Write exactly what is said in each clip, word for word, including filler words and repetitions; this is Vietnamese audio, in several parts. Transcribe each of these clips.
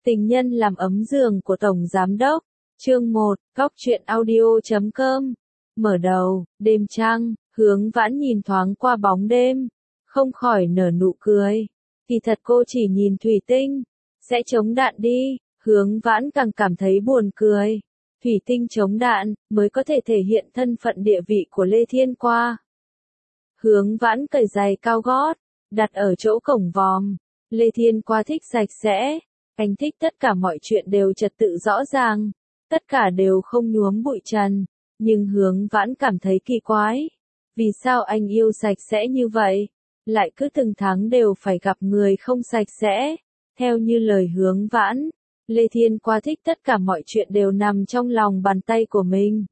Tình nhân làm ấm giường của Tổng Giám Đốc. Chương một, Góc truyện audio chấm com. Mở đầu, đêm trăng, Hướng Vãn nhìn thoáng qua bóng đêm, không khỏi nở nụ cười. Kỳ thật cô chỉ nhìn thủy tinh, sẽ chống đạn đi, Hướng Vãn càng cảm thấy buồn cười. Thủy tinh chống đạn, mới có thể thể hiện thân phận địa vị của Lê Thiên Qua. Hướng Vãn cởi giày cao gót, đặt ở chỗ cổng vòm. Lê Thiên Qua thích sạch sẽ. Anh thích tất cả mọi chuyện đều trật tự rõ ràng, tất cả đều không nhuốm bụi trần, nhưng Hướng Vãn cảm thấy kỳ quái. Vì sao anh yêu sạch sẽ như vậy? Lại cứ từng tháng đều phải gặp người không sạch sẽ. Theo như lời Hướng Vãn, Lê Thiên Qua thích tất cả mọi chuyện đều nằm trong lòng bàn tay của mình.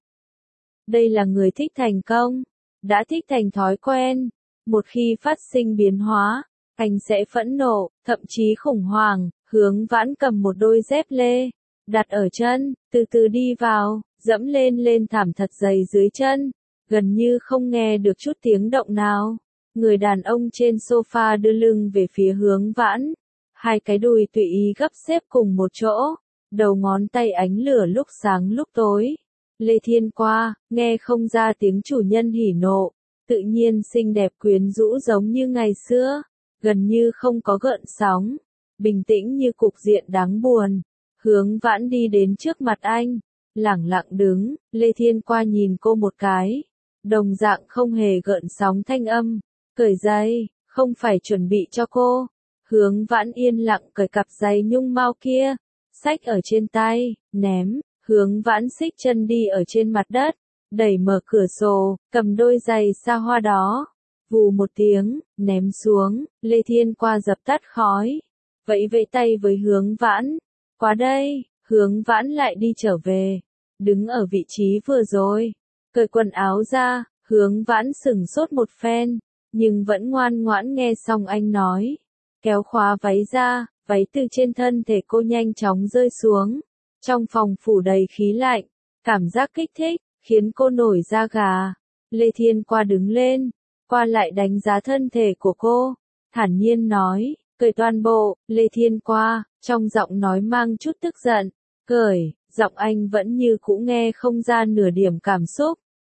Đây là người thích thành công, đã thích thành thói quen. Một khi phát sinh biến hóa, anh sẽ phẫn nộ, thậm chí khủng hoảng. Hướng Vãn cầm một đôi dép lê, đặt ở chân, từ từ đi vào, dẫm lên lên thảm thật dày dưới chân, gần như không nghe được chút tiếng động nào. Người đàn ông trên sofa đưa lưng về phía Hướng Vãn, hai cái đùi tùy ý gấp xếp cùng một chỗ, đầu ngón tay ánh lửa lúc sáng lúc tối. Lê Thiên Qua, nghe không ra tiếng chủ nhân hỉ nộ, tự nhiên xinh đẹp quyến rũ giống như ngày xưa, gần như không có gợn sóng. Bình tĩnh như cục diện đáng buồn. Hướng Vãn đi đến trước mặt anh, lẳng lặng đứng. Lê Thiên Qua nhìn cô một cái, đồng dạng không hề gợn sóng thanh âm. Cởi giày, không phải chuẩn bị cho cô. Hướng Vãn yên lặng cởi cặp giày nhung mao kia, xách ở trên tay, ném. Hướng Vãn xích chân đi ở trên mặt đất, đẩy mở cửa sổ, cầm đôi giày xa hoa đó, vù một tiếng, ném xuống. Lê Thiên Qua dập tắt khói, vẫy vẫy tay với Hướng Vãn. Qua đây. Hướng Vãn lại đi trở về, đứng ở vị trí vừa rồi, cởi quần áo ra. Hướng Vãn sửng sốt một phen, nhưng vẫn ngoan ngoãn nghe xong anh nói. Kéo khóa váy ra, váy từ trên thân thể cô nhanh chóng rơi xuống. Trong phòng phủ đầy khí lạnh, cảm giác kích thích, khiến cô nổi da gà. Lê Thiên Qua đứng lên, qua lại đánh giá thân thể của cô, thản nhiên nói. Cởi toàn bộ. Lê Thiên Qua, trong giọng nói mang chút tức giận. Cởi, giọng anh vẫn như cũ nghe không ra nửa điểm cảm xúc.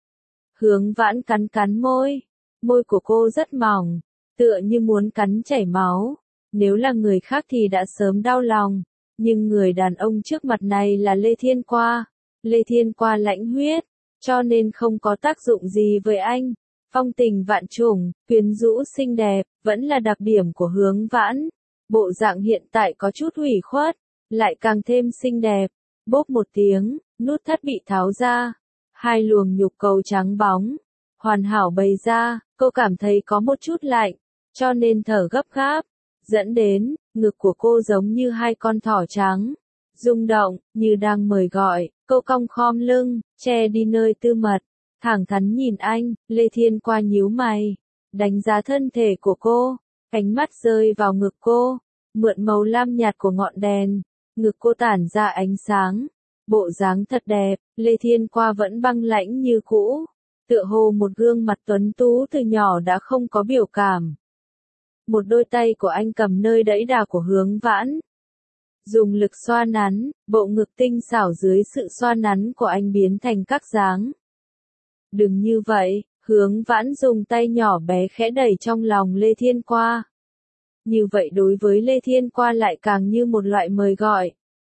Hướng Vãn cắn cắn môi, môi của cô rất mỏng, tựa như muốn cắn chảy máu. Nếu là người khác thì đã sớm đau lòng, nhưng người đàn ông trước mặt này là Lê Thiên Qua. Lê Thiên Qua lãnh huyết, cho nên không có tác dụng gì với anh. Phong tình vạn trùng, quyến rũ xinh đẹp, vẫn là đặc điểm của Hướng Vãn. Bộ dạng hiện tại có chút ủy khuất, lại càng thêm xinh đẹp. Bốp một tiếng, nút thắt bị tháo ra. Hai luồng nhục cầu trắng bóng, hoàn hảo bày ra. Cô cảm thấy có một chút lạnh, cho nên thở gấp gáp. Dẫn đến, ngực của cô giống như hai con thỏ trắng, rung động, như đang mời gọi. Cô cong khom lưng, che đi nơi tư mật. Thẳng thắn nhìn anh. Lê Thiên Qua nhíu mày, đánh giá thân thể của cô, ánh mắt rơi vào ngực cô, mượn màu lam nhạt của ngọn đèn, ngực cô tản ra ánh sáng, bộ dáng thật đẹp. Lê Thiên Qua vẫn băng lãnh như cũ, tựa hồ một gương mặt tuấn tú từ nhỏ đã không có biểu cảm. Một đôi tay của anh cầm nơi đẫy đà của Hướng Vãn, dùng lực xoa nắn, bộ ngực tinh xảo dưới sự xoa nắn của anh biến thành các dáng. Đừng như vậy. Hướng Vãn dùng tay nhỏ bé khẽ đẩy trong lòng Lê Thiên Qua. Như vậy đối với Lê Thiên Qua lại càng như một loại mời gọi.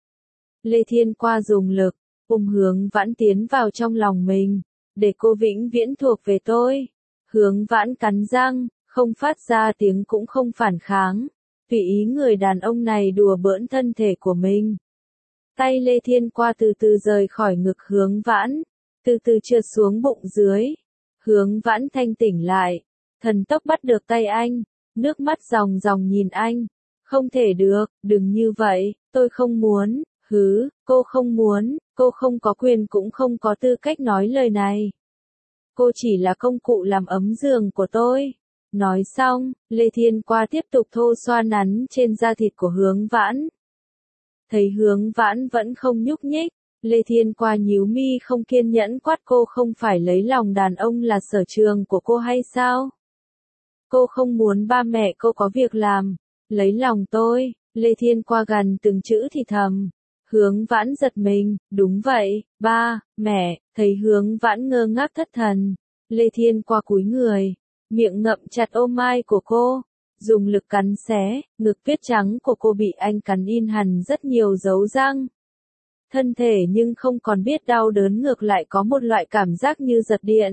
Lê Thiên Qua dùng lực, ôm Hướng Vãn tiến vào trong lòng mình, để cô vĩnh viễn thuộc về tôi. Hướng Vãn cắn răng, không phát ra tiếng cũng không phản kháng, tùy ý người đàn ông này đùa bỡn thân thể của mình. Tay Lê Thiên Qua từ từ rời khỏi ngực Hướng Vãn, từ từ trượt xuống bụng dưới. Hướng Vãn thanh tỉnh lại, thần tốc bắt được tay anh, nước mắt ròng ròng nhìn anh. Không thể được, đừng như vậy, tôi không muốn. Hứ, cô không muốn, cô không có quyền cũng không có tư cách nói lời này. Cô chỉ là công cụ làm ấm giường của tôi. Nói xong, Lê Thiên Qua tiếp tục thô xoa nắn trên da thịt của Hướng Vãn. Thấy Hướng Vãn vẫn không nhúc nhích, Lê Thiên Qua nhíu mi không kiên nhẫn quát. Cô không phải lấy lòng đàn ông là sở trường của cô hay sao? Cô không muốn ba mẹ cô có việc làm, lấy lòng tôi. Lê Thiên qua gần từng chữ thì thầm. Hướng Vãn giật mình, đúng vậy, ba, mẹ, thấy Hướng Vãn ngơ ngác thất thần. Lê Thiên qua cúi người, miệng ngậm chặt ôm mai của cô, dùng lực cắn xé, ngực tuyết trắng của cô bị anh cắn in hẳn rất nhiều dấu răng. Thân thể nhưng không còn biết đau đớn, ngược lại có một loại cảm giác như giật điện.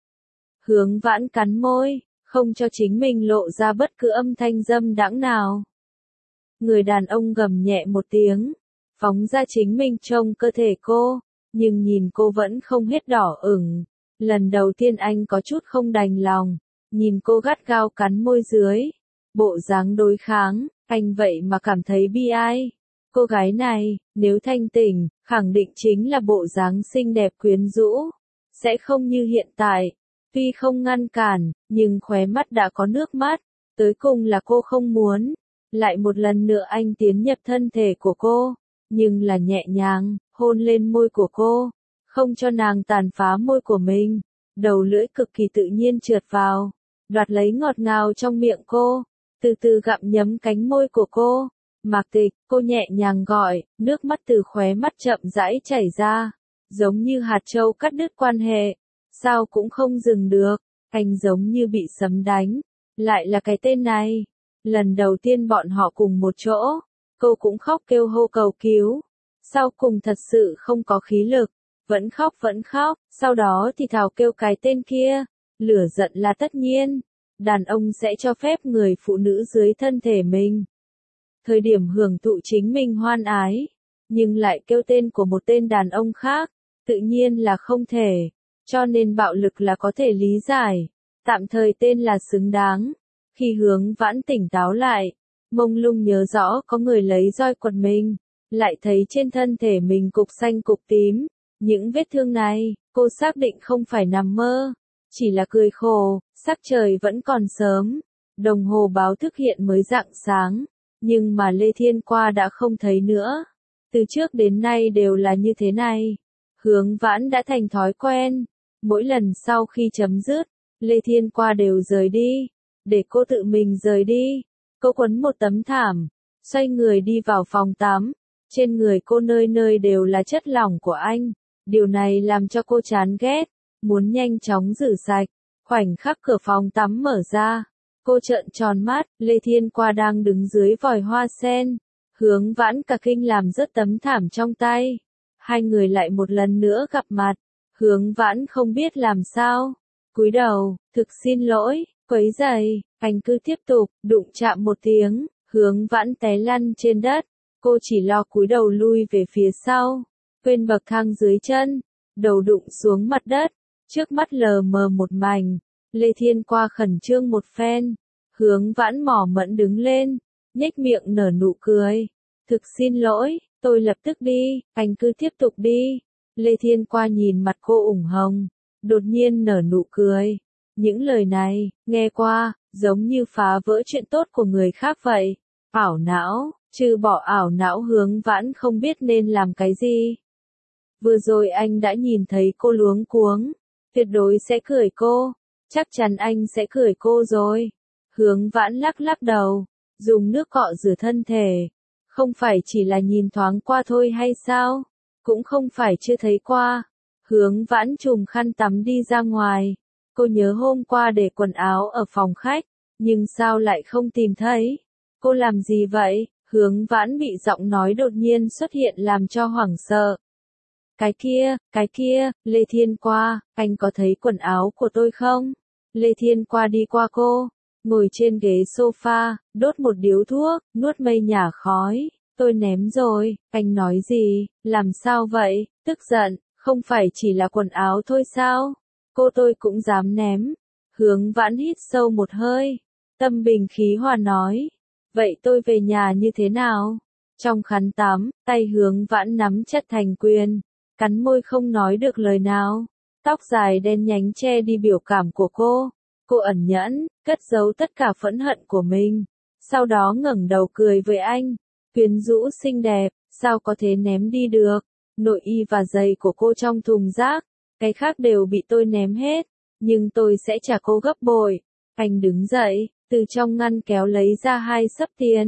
Hướng Vãn cắn môi, không cho chính mình lộ ra bất cứ âm thanh dâm đãng nào. Người đàn ông gầm nhẹ một tiếng, phóng ra chính mình trong cơ thể cô, nhưng nhìn cô vẫn không hết đỏ ửng. Lần đầu tiên anh có chút không đành lòng, nhìn cô gắt gao cắn môi dưới, bộ dáng đối kháng, anh vậy mà cảm thấy bi ai. Cô gái này, nếu thanh tỉnh, khẳng định chính là bộ dáng xinh đẹp quyến rũ, sẽ không như hiện tại. Tuy không ngăn cản, nhưng khóe mắt đã có nước mắt, tới cùng là cô không muốn. Lại một lần nữa anh tiến nhập thân thể của cô, nhưng là nhẹ nhàng, hôn lên môi của cô, không cho nàng tàn phá môi của mình. Đầu lưỡi cực kỳ tự nhiên trượt vào, đoạt lấy ngọt ngào trong miệng cô, từ từ gặm nhấm cánh môi của cô. Mạc Tịch, cô nhẹ nhàng gọi, nước mắt từ khóe mắt chậm rãi chảy ra, giống như hạt châu cắt đứt quan hệ, sao cũng không dừng được, anh giống như bị sấm đánh, lại là cái tên này. Lần đầu tiên bọn họ cùng một chỗ, cô cũng khóc kêu hô cầu cứu, sau cùng thật sự không có khí lực, vẫn khóc vẫn khóc, sau đó thì thào kêu cái tên kia, lửa giận là tất nhiên, đàn ông sẽ cho phép người phụ nữ dưới thân thể mình. Thời điểm hưởng thụ chính mình hoan ái, nhưng lại kêu tên của một tên đàn ông khác, tự nhiên là không thể, cho nên bạo lực là có thể lý giải, tạm thời tên là xứng đáng. Khi Hướng Vãn tỉnh táo lại, mông lung nhớ rõ có người lấy roi quật mình, lại thấy trên thân thể mình cục xanh cục tím, những vết thương này, cô xác định không phải nằm mơ, chỉ là cười khổ. Sắc trời vẫn còn sớm, đồng hồ báo thức hiện mới rạng sáng, nhưng mà Lê Thiên qua đã không thấy nữa. Từ trước đến nay đều là như thế này. Hướng Vãn đã thành thói quen, mỗi lần sau khi chấm dứt, Lê Thiên qua đều rời đi, để cô tự mình rời đi. Cô quấn một tấm thảm, xoay người đi vào phòng tắm, trên người cô nơi nơi đều là chất lỏng của anh, điều này làm cho cô chán ghét, muốn nhanh chóng rửa sạch. Khoảnh khắc cửa phòng tắm mở ra, cô trợn tròn mắt, Lê Thiên qua đang đứng dưới vòi hoa sen. Hướng Vãn cả kinh làm rớt tấm thảm trong tay. Hai người lại một lần nữa gặp mặt. Hướng Vãn không biết làm sao. Cúi đầu, thực xin lỗi, quấy rầy. Anh cứ tiếp tục, đụng chạm một tiếng, Hướng Vãn té lăn trên đất. Cô chỉ lo cúi đầu lui về phía sau, quên bậc thang dưới chân, đầu đụng xuống mặt đất. Trước mắt lờ mờ một mảnh, Lê Thiên qua khẩn trương một phen, Hướng Vãn mỏ mẫn đứng lên, nhếch miệng nở nụ cười. Thực xin lỗi, tôi lập tức đi, anh cứ tiếp tục đi. Lê Thiên qua nhìn mặt cô ửng hồng, đột nhiên nở nụ cười. Những lời này, nghe qua, giống như phá vỡ chuyện tốt của người khác vậy. Ảo não, trừ bỏ ảo não Hướng Vãn không biết nên làm cái gì. Vừa rồi anh đã nhìn thấy cô luống cuống. Tuyệt đối sẽ cười cô, chắc chắn anh sẽ cười cô rồi. Hướng Vãn lắc lắc đầu, dùng nước cọ rửa thân thể. Không phải chỉ là nhìn thoáng qua thôi hay sao? Cũng không phải chưa thấy qua. Hướng Vãn trùm khăn tắm đi ra ngoài. Cô nhớ hôm qua để quần áo ở phòng khách, nhưng sao lại không tìm thấy? Cô làm gì vậy? Hướng Vãn bị giọng nói đột nhiên xuất hiện làm cho hoảng sợ. Cái kia, cái kia, Lê Thiên qua, anh có thấy quần áo của tôi không? Lê Thiên qua đi qua cô, ngồi trên ghế sofa, đốt một điếu thuốc, nuốt mây nhả khói. Tôi ném rồi, anh nói gì, làm sao vậy, tức giận, không phải chỉ là quần áo thôi sao? Cô tôi cũng dám ném. Hướng Vãn hít sâu một hơi, tâm bình khí hòa nói. Vậy tôi về nhà như thế nào? Trong khăn tắm, tay Hướng Vãn nắm chặt thành quyền. Cắn môi không nói được lời nào, tóc dài đen nhánh che đi biểu cảm của cô. Cô ẩn nhẫn, cất giấu tất cả phẫn hận của mình. Sau đó ngẩng đầu cười với anh, quyến rũ xinh đẹp, sao có thể ném đi được. Nội y và giày của cô trong thùng rác, cái khác đều bị tôi ném hết, nhưng tôi sẽ trả cô gấp bội. Anh đứng dậy, từ trong ngăn kéo lấy ra hai xấp tiền,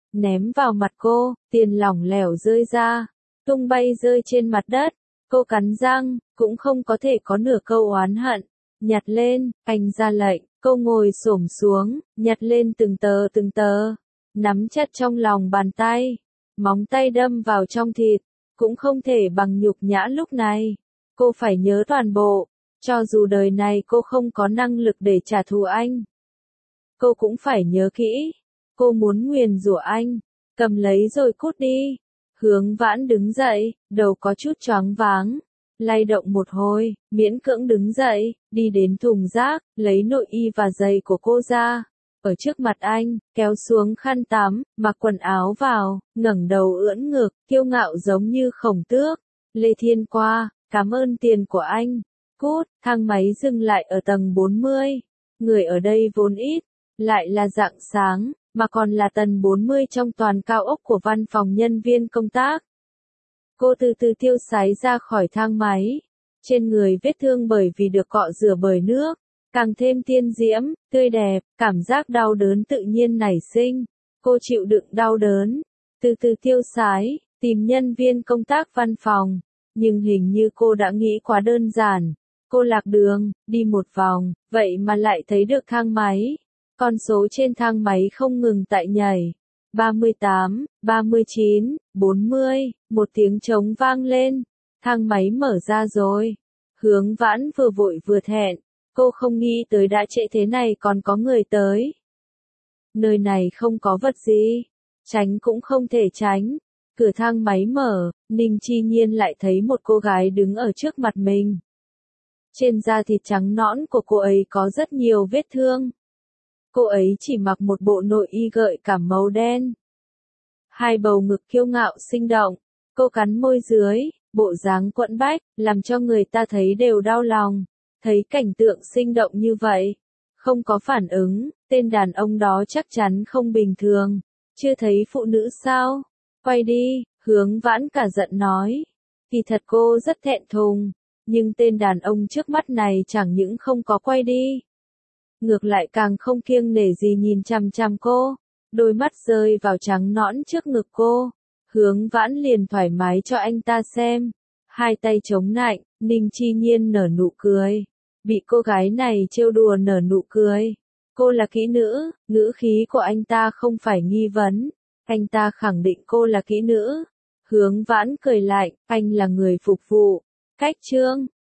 ném vào mặt cô, tiền lỏng lẻo rơi ra, tung bay rơi trên mặt đất. Cô cắn răng, cũng không có thể có nửa câu oán hận. Nhặt lên, anh ra lệnh, cô ngồi xổm xuống, nhặt lên từng tờ từng tờ, nắm chặt trong lòng bàn tay, móng tay đâm vào trong thịt, cũng không thể bằng nhục nhã lúc này. Cô phải nhớ toàn bộ, cho dù đời này cô không có năng lực để trả thù anh. Cô cũng phải nhớ kỹ, cô muốn nguyền rủa anh, cầm lấy rồi cút đi. Hướng Vãn đứng dậy, đầu có chút choáng váng, lay động một hồi, miễn cưỡng đứng dậy, đi đến thùng rác, lấy nội y và giày của cô ra. Ở trước mặt anh, kéo xuống khăn tắm, mặc quần áo vào, ngẩng đầu ưỡn ngực, kiêu ngạo giống như khổng tước. Lê Thiên qua, cảm ơn tiền của anh. Cút, thang máy dừng lại ở tầng bốn mươi. Người ở đây vốn ít, lại là rạng sáng, mà còn là tầng bốn mươi trong toàn cao ốc của văn phòng nhân viên công tác. Cô từ từ tiêu sái ra khỏi thang máy. Trên người vết thương bởi vì được cọ rửa bởi nước, càng thêm tiên diễm, tươi đẹp, cảm giác đau đớn tự nhiên nảy sinh. Cô chịu đựng đau đớn, từ từ tiêu sái, tìm nhân viên công tác văn phòng. Nhưng hình như cô đã nghĩ quá đơn giản. Cô lạc đường, đi một vòng, vậy mà lại thấy được thang máy. Con số trên thang máy không ngừng tại nhảy. ba mươi tám, ba mươi chín, bốn mươi, một tiếng trống vang lên. Thang máy mở ra rồi. Hướng Vãn vừa vội vừa thẹn. Cô không nghĩ tới đã trễ thế này còn có người tới. Nơi này không có vật gì. Tránh cũng không thể tránh. Cửa thang máy mở, Ninh Chi Nhiên lại thấy một cô gái đứng ở trước mặt mình. Trên da thịt trắng nõn của cô ấy có rất nhiều vết thương. Cô ấy chỉ mặc một bộ nội y gợi cảm màu đen. Hai bầu ngực kiêu ngạo sinh động. Cô cắn môi dưới, bộ dáng quẫn bách, làm cho người ta thấy đều đau lòng. Thấy cảnh tượng sinh động như vậy, không có phản ứng, tên đàn ông đó chắc chắn không bình thường. Chưa thấy phụ nữ sao? Quay đi, Hướng Vãn cả giận nói. Kỳ thật cô rất thẹn thùng, nhưng tên đàn ông trước mắt này chẳng những không có quay đi. Ngược lại càng không kiêng nể gì nhìn chằm chằm cô, đôi mắt rơi vào trắng nõn trước ngực cô. Hướng Vãn liền thoải mái cho anh ta xem. Hai tay chống nạnh, Ninh Chi Nhiên nở nụ cười. Bị cô gái này trêu đùa nở nụ cười. Cô là kỹ nữ, ngữ khí của anh ta không phải nghi vấn. Anh ta khẳng định cô là kỹ nữ. Hướng Vãn cười lại, anh là người phục vụ. Cách chương